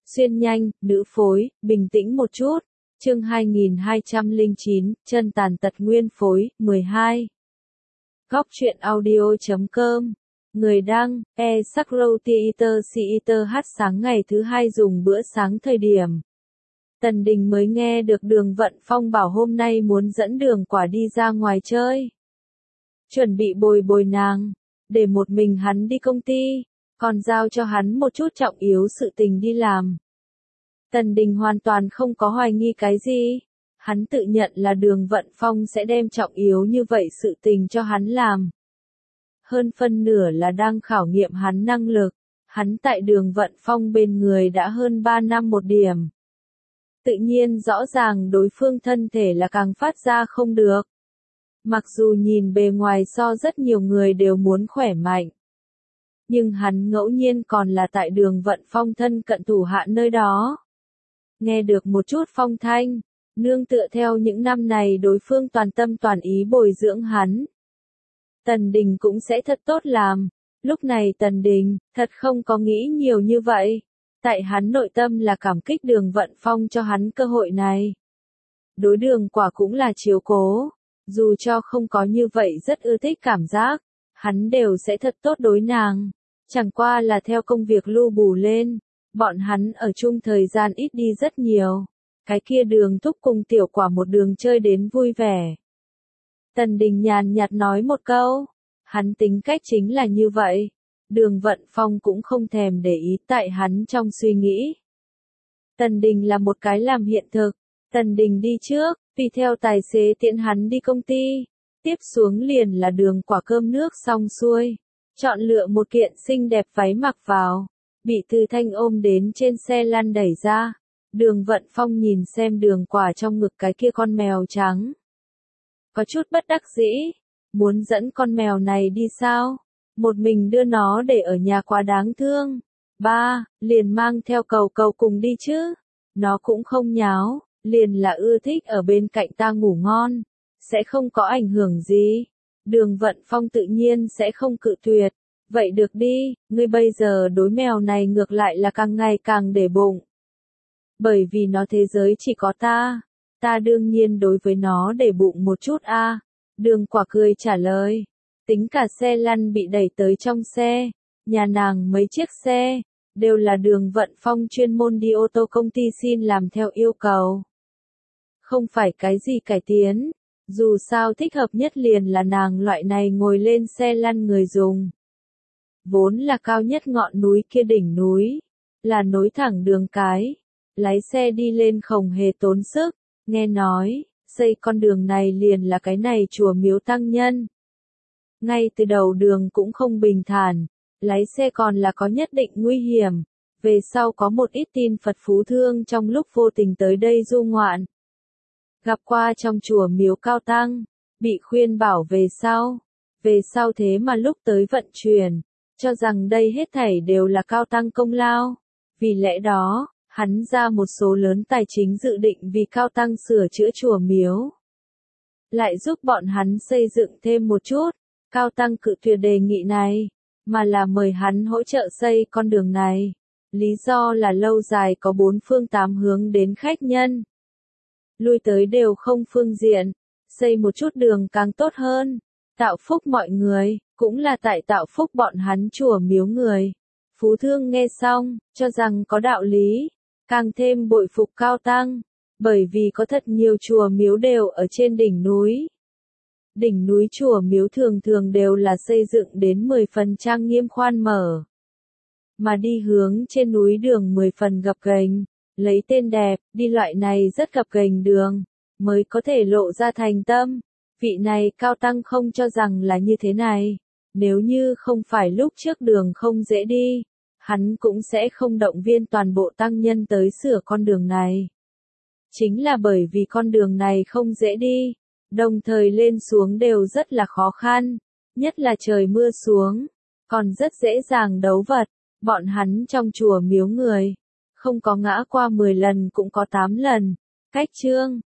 Xuyên nhanh, nữ phối, bình tĩnh một chút. Chương 2209, chân tàn tật nguyên phối, 12. Góc truyện audio.com. Người đăng, Sakrotheater hát sáng ngày thứ hai dùng bữa sáng thời điểm. Tần Đình mới nghe được Đường Vận Phong bảo hôm nay muốn dẫn Đường Quả đi ra ngoài chơi. Chuẩn bị bồi nàng, để một mình hắn đi công ty, còn giao cho hắn một chút trọng yếu sự tình đi làm. Tần Đình hoàn toàn không có hoài nghi cái gì, hắn tự nhận là Đường Vận Phong sẽ đem trọng yếu như vậy sự tình cho hắn làm. Hơn phân nửa là đang khảo nghiệm hắn năng lực, hắn tại Đường Vận Phong bên người đã hơn 3 năm một điểm. Tự nhiên rõ ràng đối phương thân thể là càng phát ra không được. Mặc dù nhìn bề ngoài so rất nhiều người đều muốn khỏe mạnh. Nhưng hắn ngẫu nhiên còn là tại Đường Vận Phong thân cận thủ hạ nơi đó. Nghe được một chút phong thanh, nương tựa theo những năm này đối phương toàn tâm toàn ý bồi dưỡng hắn. Tần Đình cũng sẽ thật tốt làm. Lúc này Tần Đình, thật không có nghĩ nhiều như vậy. Tại hắn nội tâm là cảm kích Đường Vận Phong cho hắn cơ hội này. Đối Đường Quả cũng là chiếu cố. Dù cho không có như vậy rất ưa thích cảm giác, hắn đều sẽ thật tốt đối nàng. Chẳng qua là theo công việc lưu bù lên, bọn hắn ở chung thời gian ít đi rất nhiều. Cái kia Đường Thúc cùng Tiểu Quả một đường chơi đến vui vẻ. Tần Đình nhàn nhạt nói một câu, hắn tính cách chính là như vậy. Đường Vận Phong cũng không thèm để ý tại hắn trong suy nghĩ. Tần Đình là một cái làm hiện thực. Tần Đình đi trước, vì theo tài xế tiễn hắn đi công ty. Tiếp xuống liền là Đường Quả cơm nước xong xuôi. Chọn lựa một kiện xinh đẹp váy mặc vào. Bị Từ Thanh ôm đến trên xe lăn đẩy ra. Đường Vận Phong nhìn xem Đường Quả trong ngực cái kia con mèo trắng. Có chút bất đắc dĩ. Muốn dẫn con mèo này đi sao? Một mình đưa nó để ở nhà quá đáng thương. Ba, liền mang theo Cầu Cầu cùng đi chứ. Nó cũng không nháo, liền là ưa thích ở bên cạnh ta ngủ ngon. Sẽ không có ảnh hưởng gì. Đường Vận Phong tự nhiên sẽ không cự tuyệt. Vậy được đi, ngươi bây giờ đối mèo này ngược lại là càng ngày càng để bụng. Bởi vì nó thế giới chỉ có ta. Ta đương nhiên đối với nó để bụng một chút a. Đường Quả cười trả lời. Tính cả xe lăn bị đẩy tới trong xe, nhà nàng mấy chiếc xe, đều là Đường Vận Phong chuyên môn đi ô tô công ty xin làm theo yêu cầu. Không phải cái gì cải tiến, dù sao thích hợp nhất liền là nàng loại này ngồi lên xe lăn người dùng. Vốn là cao nhất ngọn núi kia đỉnh núi, là nối thẳng đường cái, lái xe đi lên không hề tốn sức, nghe nói, xây con đường này liền là cái này chùa miếu tăng nhân. Ngay từ đầu đường cũng không bình thản, lái xe còn là có nhất định nguy hiểm, về sau có một ít tin Phật phú thương trong lúc vô tình tới đây du ngoạn. Gặp qua trong chùa miếu cao tăng, bị khuyên bảo về sau thế mà lúc tới vận chuyển, cho rằng đây hết thảy đều là cao tăng công lao, vì lẽ đó, hắn ra một số lớn tài chính dự định vì cao tăng sửa chữa chùa miếu. Lại giúp bọn hắn xây dựng thêm một chút. Cao tăng cự tuyệt đề nghị này, mà là mời hắn hỗ trợ xây con đường này. Lý do là lâu dài có 4 phương 8 hướng đến khách nhân. Lui tới đều không phương diện, xây một chút đường càng tốt hơn. Tạo phúc mọi người, cũng là tại tạo phúc bọn hắn chùa miếu người. Phú thương nghe xong, cho rằng có đạo lý, càng thêm bội phục cao tăng, bởi vì có thật nhiều chùa miếu đều ở trên đỉnh núi. Đỉnh núi chùa miếu thường thường đều là xây dựng đến 10 phần trang nghiêm khoan mở. Mà đi hướng trên núi đường 10 phần gập ghềnh, lấy tên đẹp, đi loại này rất gập ghềnh đường, mới có thể lộ ra thành tâm. Vị này cao tăng không cho rằng là như thế này, nếu như không phải lúc trước đường không dễ đi, hắn cũng sẽ không động viên toàn bộ tăng nhân tới sửa con đường này. Chính là bởi vì con đường này không dễ đi. Đồng thời lên xuống đều rất là khó khăn, nhất là trời mưa xuống, còn rất dễ dàng đấu vật, bọn hắn trong chùa miếu người, không có ngã qua 10 lần cũng có 8 lần, cách chương,